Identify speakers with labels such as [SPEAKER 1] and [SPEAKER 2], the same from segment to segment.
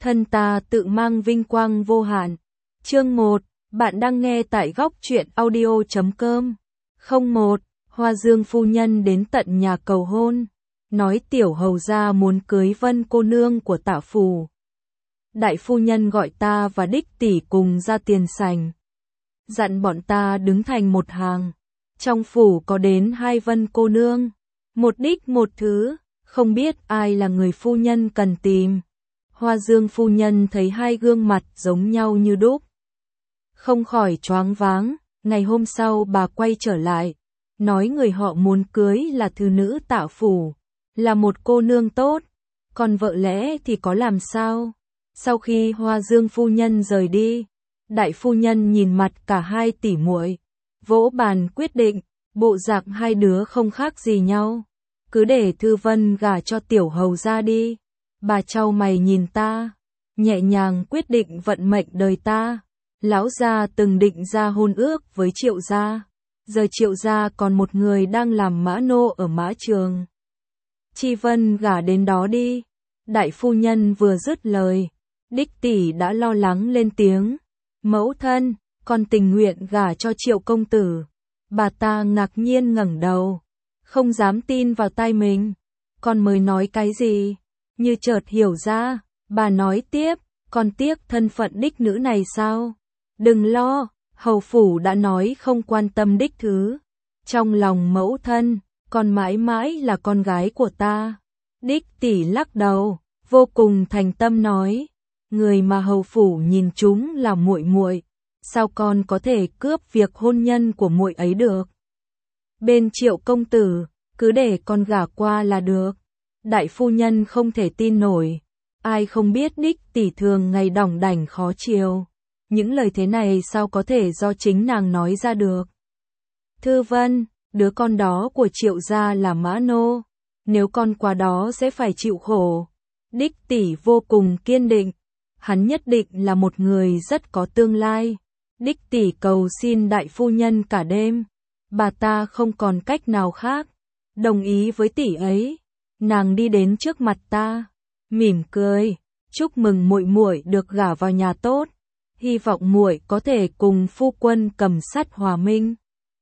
[SPEAKER 1] thân ta tự mang vinh quang vô hạn. Chương 1, bạn đang nghe tại góc truyện audio.com. 01, Hoa Dương phu nhân đến tận nhà cầu hôn, nói tiểu hầu gia muốn cưới Vân cô nương của Tạ phủ. Đại phu nhân gọi ta và Đích tỷ cùng ra tiền sảnh, dặn bọn ta đứng thành một hàng. Trong phủ có đến 2 Vân cô nương, một Đích một Thứ, không biết ai là người phu nhân cần tìm. Hoa Dương phu nhân thấy 2 gương mặt giống nhau như đúc, không khỏi choáng váng. Ngày hôm sau bà quay trở lại, nói người họ muốn cưới là thư nữ Tạ phủ, là một cô nương tốt, còn vợ lẽ thì có làm sao. Sau khi Hoa Dương phu nhân rời đi, đại phu nhân nhìn mặt cả 2 tỷ muội, vỗ bàn quyết định, bộ dạng 2 đứa không khác gì nhau, cứ để Thư Vân gả cho tiểu hầu gia đi. Bà chau mày nhìn ta, nhẹ nhàng quyết định vận mệnh đời ta. Lão gia từng định ra hôn ước với Triệu gia, giờ Triệu gia còn một người đang làm mã nô ở mã trường. Chi Vân gả đến đó đi. Đại phu nhân vừa dứt lời, Đích tỷ đã lo lắng lên tiếng, mẫu thân, con tình nguyện gả cho Triệu công tử. Bà ta ngạc nhiên ngẩng đầu, không dám tin vào tai mình. Con mới nói cái gì? Như chợt hiểu ra, bà nói tiếp, con tiếc thân phận đích nữ này sao? Đừng lo, hầu phủ đã nói không quan tâm đích thứ. Trong lòng mẫu thân, con mãi mãi là con gái của ta. Đích tỷ lắc đầu, vô cùng thành tâm nói, người mà hầu phủ nhìn chúng là muội muội, sao con có thể cướp việc hôn nhân của muội ấy được? Bên Triệu công tử, cứ để con gả qua là được. Đại phu nhân không thể tin nổi, ai không biết Đích tỷ thường ngày đỏng đảnh khó chiều. Những lời thế này sao có thể do chính nàng nói ra được. Thư Vân, đứa con đó của Triệu gia là mã nô, nếu con qua đó sẽ phải chịu khổ. Đích tỷ vô cùng kiên định, hắn nhất định là một người rất có tương lai. Đích tỷ cầu xin đại phu nhân cả đêm, bà ta không còn cách nào khác, đồng ý với tỷ ấy. Nàng đi đến trước mặt ta, mỉm cười, chúc mừng muội muội được gả vào nhà tốt, hy vọng muội có thể cùng phu quân cầm sắt hòa minh.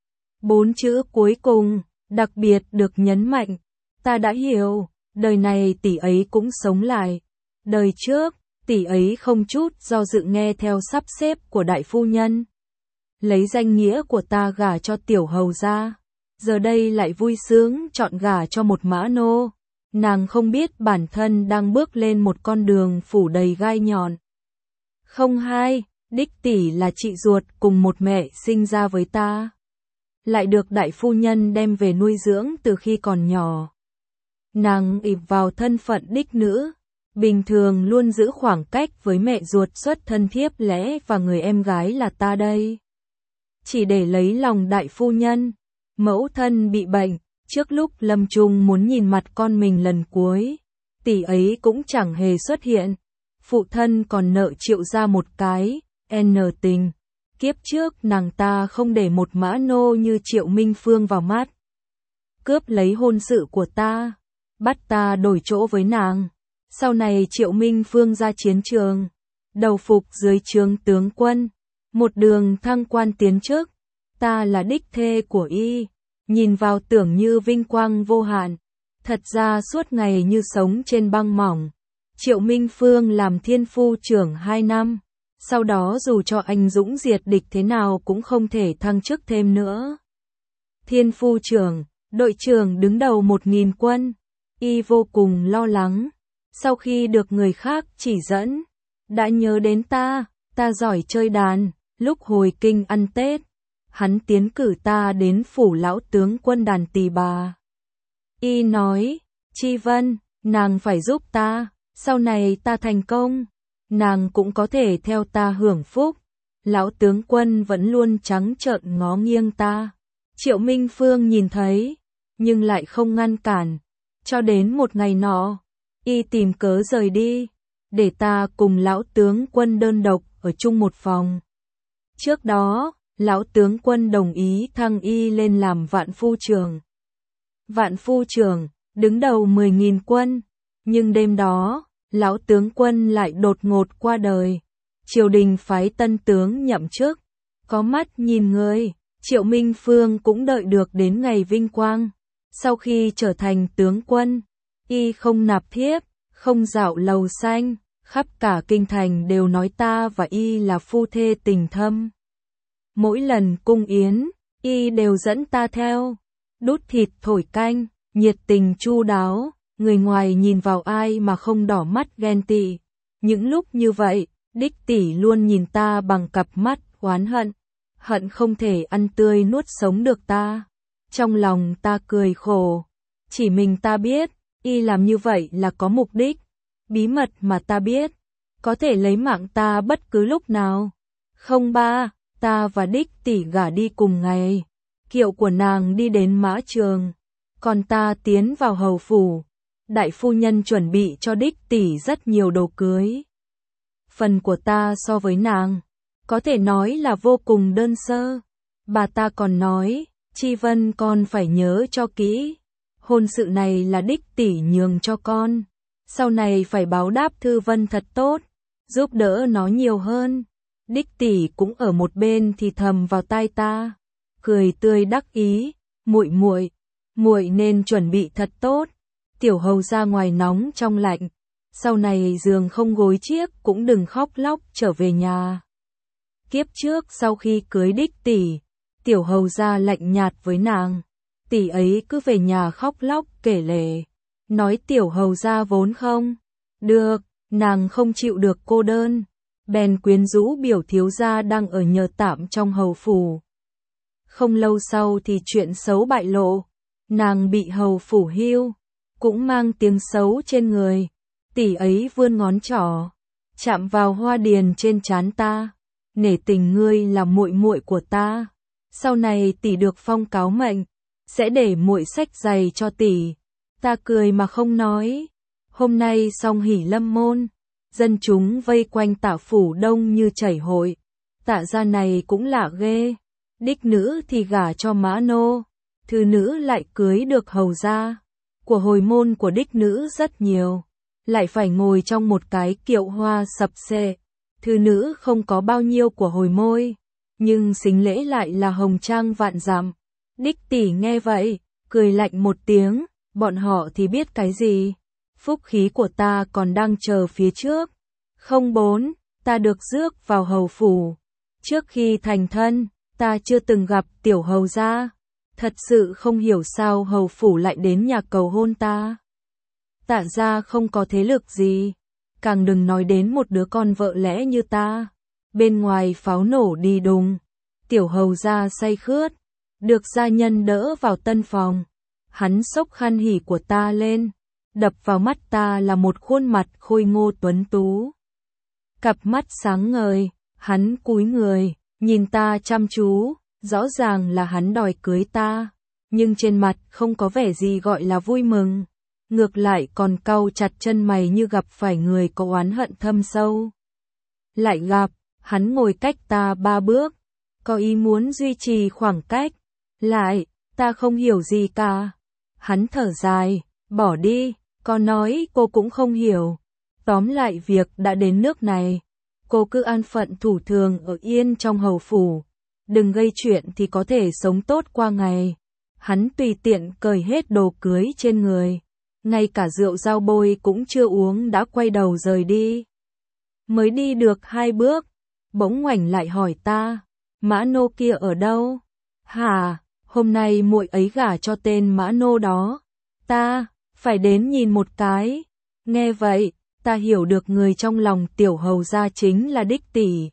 [SPEAKER 1] 4 chữ cuối cùng đặc biệt được nhấn mạnh. Ta đã hiểu, đời này tỷ ấy cũng sống lại. Đời trước, tỷ ấy không chút do dự nghe theo sắp xếp của đại phu nhân, lấy danh nghĩa của ta gả cho tiểu hầu gia. Giờ đây lại vui sướng chọn gả cho một mã nô. Nàng không biết bản thân đang bước lên một con đường phủ đầy gai nhọn. Không hai, Đích tỷ là chị ruột cùng một mẹ sinh ra với ta, lại được đại phu nhân đem về nuôi dưỡng từ khi còn nhỏ. Nàng ỷ vào thân phận đích nữ, bình thường luôn giữ khoảng cách với mẹ ruột xuất thân thiếp lẽ và người em gái là ta đây. Chỉ để lấy lòng đại phu nhân, mẫu thân bị bệnh, trước lúc lâm chung muốn nhìn mặt con mình lần cuối, tỷ ấy cũng chẳng hề xuất hiện. Phụ thân còn nợ Triệu gia một cái tình. Kiếp trước nàng ta không để một mã nô như Triệu Minh Phương vào mắt, cướp lấy hôn sự của ta, bắt ta đổi chỗ với nàng. Sau này Triệu Minh Phương ra chiến trường, đầu phục dưới trướng tướng quân, một đường thăng quan tiến chức, ta là đích thê của y, nhìn vào tưởng như vinh quang vô hạn, thật ra suốt ngày như sống trên băng mỏng. Triệu Minh Phương làm thiên phu trưởng 2 năm, sau đó dù cho anh dũng diệt địch thế nào cũng không thể thăng chức thêm nữa. Thiên phu trưởng, đội trưởng đứng đầu 1000 quân, y vô cùng lo lắng. Sau khi được người khác chỉ dẫn, đã nhớ đến ta giỏi chơi đàn, lúc hồi kinh ăn Tết, hắn tiến cử ta đến phủ lão tướng quân đàn tỳ bà. Y nói, Chi Vân, nàng phải giúp ta, sau này ta thành công, nàng cũng có thể theo ta hưởng phúc. Lão tướng quân vẫn luôn trắng trợn ngó nghiêng ta. Triệu Minh Phương nhìn thấy, nhưng lại không ngăn cản. Cho đến một ngày nọ, y tìm cớ rời đi, để ta cùng lão tướng quân đơn độc ở chung một phòng. Trước đó, lão tướng quân đồng ý thăng y lên làm vạn phu trưởng. Vạn phu trưởng, đứng đầu 10.000 quân, nhưng đêm đó, lão tướng quân lại đột ngột qua đời. Triều đình phái tân tướng nhậm chức, có mắt nhìn người, Triệu Minh Phương cũng đợi được đến ngày vinh quang. Sau khi trở thành tướng quân, y không nạp thiếp, không dạo lầu xanh, khắp cả kinh thành đều nói ta và y là phu thê tình thâm. Mỗi lần cung yến, y đều dẫn ta theo, đút thịt thổi canh, nhiệt tình chu đáo, người ngoài nhìn vào ai mà không đỏ mắt ghen tị. Những lúc như vậy, đích tỷ luôn nhìn ta bằng cặp mắt oán hận, hận không thể ăn tươi nuốt sống được ta. Trong lòng ta cười khổ, chỉ mình ta biết, y làm như vậy là có mục đích, bí mật mà ta biết, có thể lấy mạng ta bất cứ lúc nào. Không ba, ta và đích tỷ gả đi cùng ngày, kiệu của nàng đi đến mã trường, còn ta tiến vào hầu phủ. Đại phu nhân chuẩn bị cho đích tỷ rất nhiều đồ cưới. Phần của ta so với nàng, có thể nói là vô cùng đơn sơ. Bà ta còn nói, Chi Vân con phải nhớ cho kỹ, hôn sự này là đích tỷ nhường cho con, sau này phải báo đáp Thư Vân thật tốt, giúp đỡ nó nhiều hơn. Đích tỷ cũng ở một bên thì thầm vào tai ta, cười tươi đắc ý, muội nên chuẩn bị thật tốt. Tiểu hầu ra ngoài nóng trong lạnh, sau này giường không gối chiếc cũng đừng khóc lóc trở về nhà. Kiếp trước sau khi cưới đích tỷ, tiểu hầu ra lạnh nhạt với nàng, tỷ ấy cứ về nhà khóc lóc kể lể, nói tiểu hầu ra vốn không được, nàng không chịu được cô đơn, bèn quyến rũ biểu thiếu gia đang ở nhờ tạm trong hầu phủ. Không lâu sau thì chuyện xấu bại lộ, nàng bị hầu phủ hưu, cũng mang tiếng xấu trên người. Tỷ ấy vươn ngón trỏ, chạm vào hoa điền trên trán ta, nể tình ngươi là muội muội của ta, sau này tỷ được phong cáo mệnh, sẽ để muội xách giày cho tỷ. Ta cười mà không nói. Hôm nay song hỷ lâm môn, dân chúng vây quanh Tạ phủ đông như chảy hội. Tạ gia này cũng lạ ghê, đích nữ thì gả cho mã nô, thư nữ lại cưới được hầu gia. Của hồi môn của đích nữ rất nhiều, lại phải ngồi trong một cái kiệu hoa sập xệ. Thư nữ không có bao nhiêu của hồi môi, nhưng sính lễ lại là hồng trang vạn dặm. Đích tỷ nghe vậy, cười lạnh một tiếng, bọn họ thì biết cái gì. Phúc khí của ta còn đang chờ phía trước. Không bốn, ta được rước vào hầu phủ. Trước khi thành thân, ta chưa từng gặp tiểu hầu gia. Thật sự không hiểu sao hầu phủ lại đến nhà cầu hôn ta. Tạ gia không có thế lực gì, càng đừng nói đến một đứa con vợ lẽ như ta. Bên ngoài pháo nổ đi đùng, tiểu hầu gia say khướt, được gia nhân đỡ vào tân phòng. Hắn xốc khăn hỉ của ta lên, đập vào mắt ta là một khuôn mặt khôi ngô tuấn tú. Cặp mắt sáng ngời, hắn cúi người, nhìn ta chăm chú. Rõ ràng là hắn đòi cưới ta, nhưng trên mặt không có vẻ gì gọi là vui mừng, ngược lại còn cau chặt chân mày như gặp phải người có oán hận thâm sâu. Lại gặp, hắn ngồi cách ta 3 bước, có ý muốn duy trì khoảng cách. Lại, ta không hiểu gì cả. Hắn thở dài, bỏ đi, có nói cô cũng không hiểu. Tóm lại việc đã đến nước này, cô cứ an phận thủ thường ở yên trong hầu phủ. Đừng gây chuyện thì có thể sống tốt qua ngày. Hắn tùy tiện cởi hết đồ cưới trên người, ngay cả rượu dao bôi cũng chưa uống đã quay đầu rời đi. Mới đi được 2 bước, bỗng ngoảnh lại hỏi ta, mã nô kia ở đâu? Hả, hôm nay muội ấy gả cho tên mã nô đó. Ta, phải đến nhìn một cái. Nghe vậy, ta hiểu được người trong lòng tiểu hầu gia chính là đích tỷ.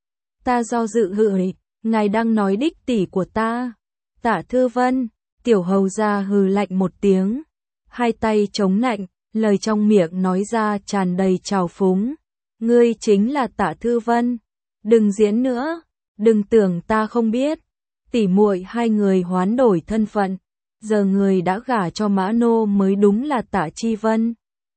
[SPEAKER 1] Ta do dự hửi. Ngài đang nói đích tỷ của ta. Tạ Thư Vân, tiểu hầu gia hừ lạnh một tiếng, hai tay chống nạnh, lời trong miệng nói ra tràn đầy trào phúng. Ngươi chính là Tạ Thư Vân, đừng diễn nữa, đừng tưởng ta không biết. Tỷ muội hai người hoán đổi thân phận, giờ người đã gả cho mã nô mới đúng là Tạ Chi Vân.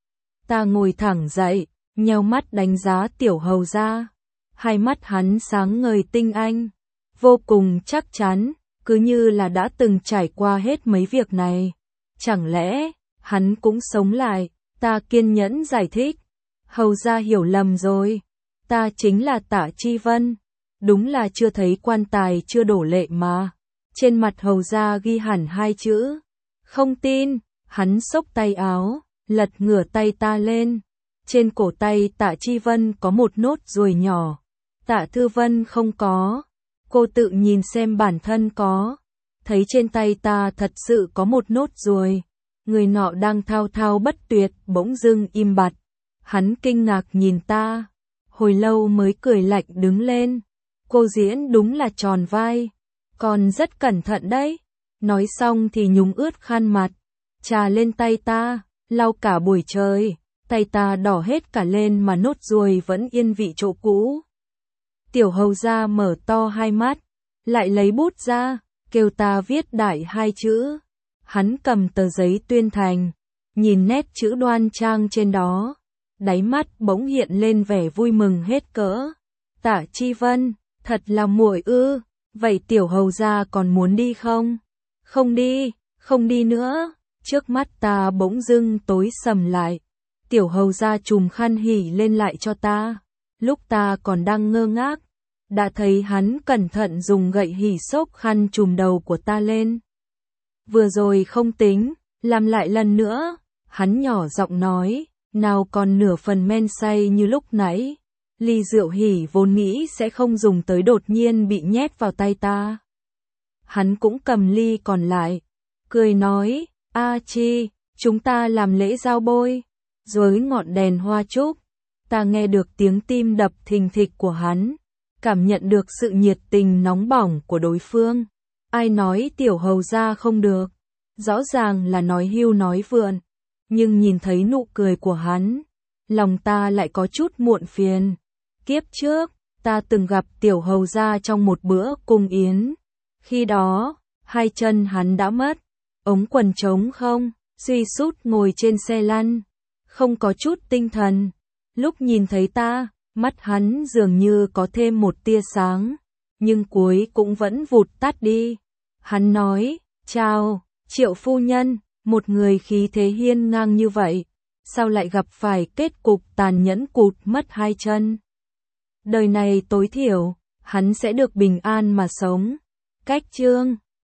[SPEAKER 1] Ta ngồi thẳng dậy, nheo mắt đánh giá tiểu hầu gia, hai mắt hắn sáng ngời tinh anh. Vô cùng chắc chắn, cứ như là đã từng trải qua hết mấy việc này. Chẳng lẽ, hắn cũng sống lại, ta kiên nhẫn giải thích. Hầu gia hiểu lầm rồi, ta chính là Tạ Chi Vân, đúng là chưa thấy quan tài chưa đổ lệ mà. Trên mặt hầu gia ghi hẳn hai chữ, không tin, hắn xốc tay áo, lật ngửa tay ta lên. Trên cổ tay Tạ Chi Vân có một nốt ruồi nhỏ, Tạ Thư Vân không có. Cô tự nhìn xem bản thân có, thấy trên tay ta thật sự có một nốt ruồi. Người nọ đang thao thao bất tuyệt, bỗng dưng im bặt. Hắn kinh ngạc nhìn ta, hồi lâu mới cười lạnh đứng lên. Cô diễn đúng là tròn vai, còn rất cẩn thận đấy. Nói xong thì nhúng ướt khăn mặt, chà lên tay ta, lau cả buổi trời. Tay ta đỏ hết cả lên mà nốt ruồi vẫn yên vị chỗ cũ. Tiểu hầu gia mở to hai mắt, lại lấy bút ra, kêu ta viết đại hai chữ. Hắn cầm tờ giấy tuyên thành, nhìn nét chữ đoan trang trên đó, đáy mắt bỗng hiện lên vẻ vui mừng hết cỡ. Tạ Chi Vân, thật là muội ư, vậy tiểu hầu gia còn muốn đi không? Không đi nữa. Trước mắt ta bỗng dưng tối sầm lại. Tiểu hầu gia chùm khăn hỉ lên lại cho ta. Lúc ta còn đang ngơ ngác, đã thấy hắn cẩn thận dùng gậy hỉ xốc khăn chùm đầu của ta lên. Vừa rồi không tính, làm lại lần nữa. Hắn nhỏ giọng nói, nào còn nửa phần men say như lúc nãy. Ly rượu hỉ vốn nghĩ sẽ không dùng tới đột nhiên bị nhét vào tay ta. Hắn cũng cầm ly còn lại, cười nói, A Chi, chúng ta làm lễ giao bôi. Dưới ngọn đèn hoa trúc, ta nghe được tiếng tim đập thình thịch của hắn, cảm nhận được sự nhiệt tình nóng bỏng của đối phương. Ai nói tiểu hầu gia không được, rõ ràng là nói hưu nói vượn, nhưng nhìn thấy nụ cười của hắn, lòng ta lại có chút muộn phiền. Kiếp trước, ta từng gặp tiểu hầu gia trong một bữa cung yến. Khi đó, hai chân hắn đã mất, ống quần trống không, suy sút ngồi trên xe lăn, không có chút tinh thần. Lúc nhìn thấy ta, mắt hắn dường như có thêm một tia sáng, nhưng cuối cũng vẫn vụt tắt đi. Hắn nói, chào, Triệu phu nhân, một người khí thế hiên ngang như vậy, sao lại gặp phải kết cục tàn nhẫn cụt mất hai chân? Đời này tối thiểu, hắn sẽ được bình an mà sống. Cách chương